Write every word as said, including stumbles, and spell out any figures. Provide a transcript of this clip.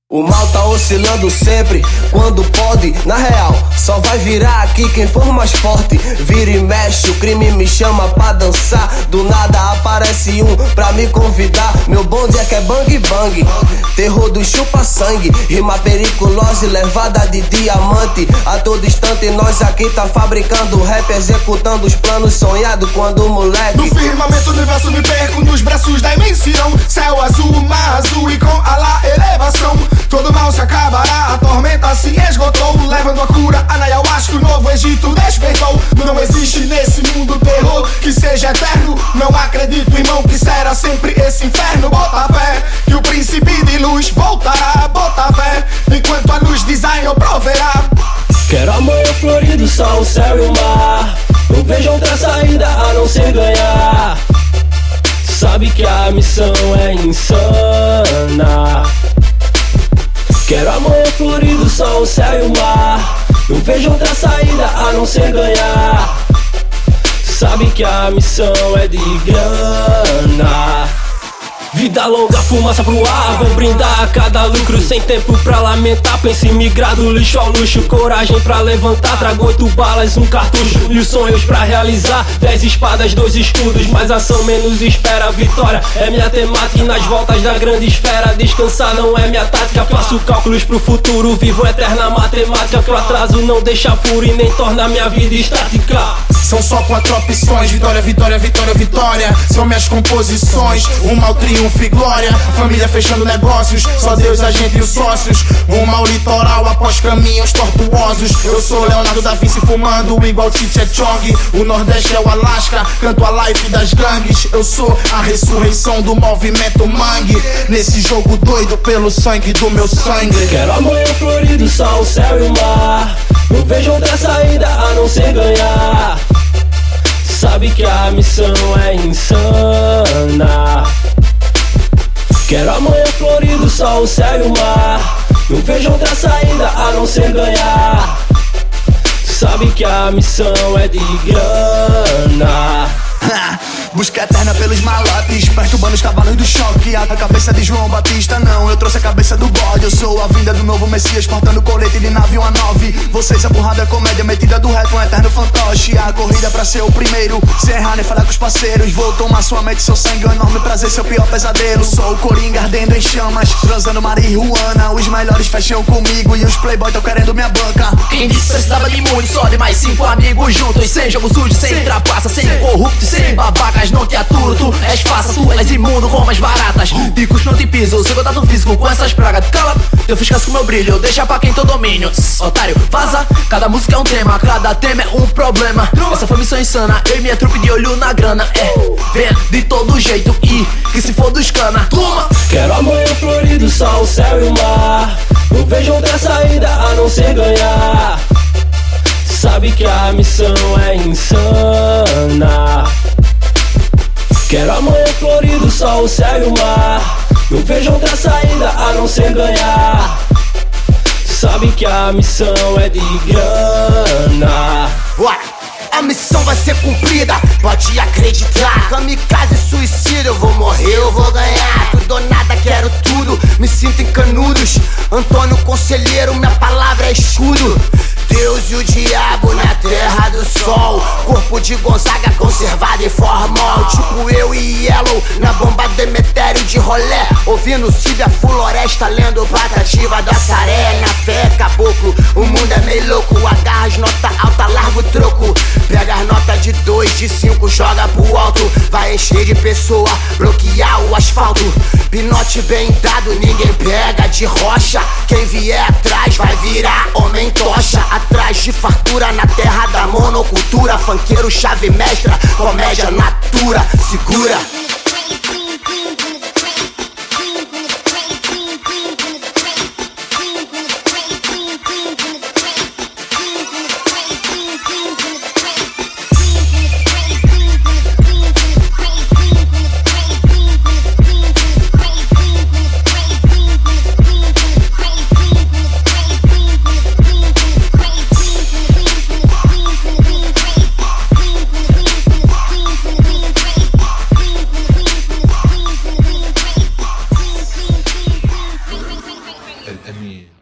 O mal tá oscilando sempre, quando pode, na real, só vai virar aqui quem for mais forte. Vira e mexe, o crime me chama pra dançar. Do nada aparece um pra me convidar. Meu bonde é que é bang bang, terror do chupa-sangue. Rima periculosa e levada de diamante. A todo instante nós aqui tá fabricando rap, executando os planos sonhados quando moleque. No firmamento do universo me perco nos braços da imensidão. Céu azul, mar azul e com Alá elevação. Todo mal se acabará, a tormenta se esgotou, levando a cura a ayahuasca, o novo Egito despertou. Não existe nesse mundo terror que seja eterno. Não acredito, irmão, que será sempre esse inferno. Bota fé que o príncipe de luz voltará. Bota fé, enquanto a luz design proverá. Quero amanhã florido, só o céu e o mar. Não vejo outra saída a não ser ganhar. Sabe que a missão é insana. Quero amanhã florido, só o céu e o mar. Não vejo outra saída a não ser ganhar. Sabe que a missão é de grana. Vida longa, fumaça pro ar, vão brindar a cada lucro. Sem tempo pra lamentar, pense em migrar do lixo ao luxo. Coragem pra levantar, trago oito balas, um cartucho. E os sonhos pra realizar, dez espadas, dois escudos. Mais ação, menos espera, vitória é minha temática. E nas voltas da grande esfera, descansar não é minha tática. Faço cálculos pro futuro, vivo eterna matemática. Que o atraso não deixa furo e nem torna minha vida estática. São só quatro opções, vitória, vitória, vitória, vitória. São minhas composições, o mal triunfo e glória. Família fechando negócios, só Deus, a gente e os sócios. Um mau litoral após caminhos tortuosos. Eu sou Leonardo da Vinci fumando igual Tite Chong. O Nordeste é o Alasca, canto a life das gangues. Eu sou a ressurreição do movimento mangue. Nesse jogo doido pelo sangue do meu sangue. Quero amanhã florido, só o céu e o mar. Não vejo outra saída a não ser ganhar. Sabe que a missão é insana. Quero amanhã florido, só o céu e o mar. Não vejo outra saída a não ser ganhar. Sabe que a missão é de grana. Busca eterna pelos malotes, perturbando os cavalos do choque. A cabeça de João Batista, não, eu trouxe a cabeça do bode. Eu sou a vinda do novo Messias, portando colete de nave uma nove. Vocês a porrada é comédia, metida do rap, um eterno fantoche. A corrida pra ser o primeiro, sem errar nem falar com os parceiros. Vou tomar sua mente, seu sangue, um enorme prazer, seu pior pesadelo. Sou o Coringa ardendo em chamas, transando marihuana. Os melhores fecham comigo e os playboy tão querendo minha banca. Quem disse precisava de muito, só de mais cinco amigos juntos. Sem jogo sujo, sem trapaça, sem corrupto, sem babacas. Não te aturo, tu és fácil, tu és imundo como as baratas. Picos não te piso, seu contato físico com essas pragas. Cala, eu fiz casco com meu brilho, deixa pra quem tem domínio. Otário, vaza, cada música é um tema, cada tema é um problema. Essa foi missão insana, eu e minha trupe de olho na grana. É, vem de todo jeito e que se for dos cana. Toma! Quero amanhã florido, só o céu e o mar. Não vejo outra saída a não ser ganhar. Sabe que a missão é insana. Quero amanhã florido, só o céu e o mar. Não vejo outra saída a não ser ganhar. Sabe que a missão é de grana. Bora! A missão vai ser cumprida, pode acreditar. Kamikaze suicida, eu vou morrer, eu vou ganhar. Tudo ou nada, quero tudo, me sinto em Canudos. Antônio Conselheiro, minha palavra é escudo. Deus e o diabo na terra do sol. Corpo de Gonzaga conservado em formol. Tipo eu e Yellow na bomba Demetério de rolé. Ouvindo Síbia Floresta, lendo Patativa da Saré. Na fé, caboclo, o mundo é meio louco. Agarra as nota alta, larga o troco. Pega as notas de dois, de cinco, joga pro alto. Vai encher de pessoa, bloquear o asfalto. Pinote bem dado, ninguém pega de rocha. Quem vier atrás vai virar homem tocha. Atrás de fartura na terra da monocultura. Funkeiro, chave mestra, comédia natura. Segura. a, a mim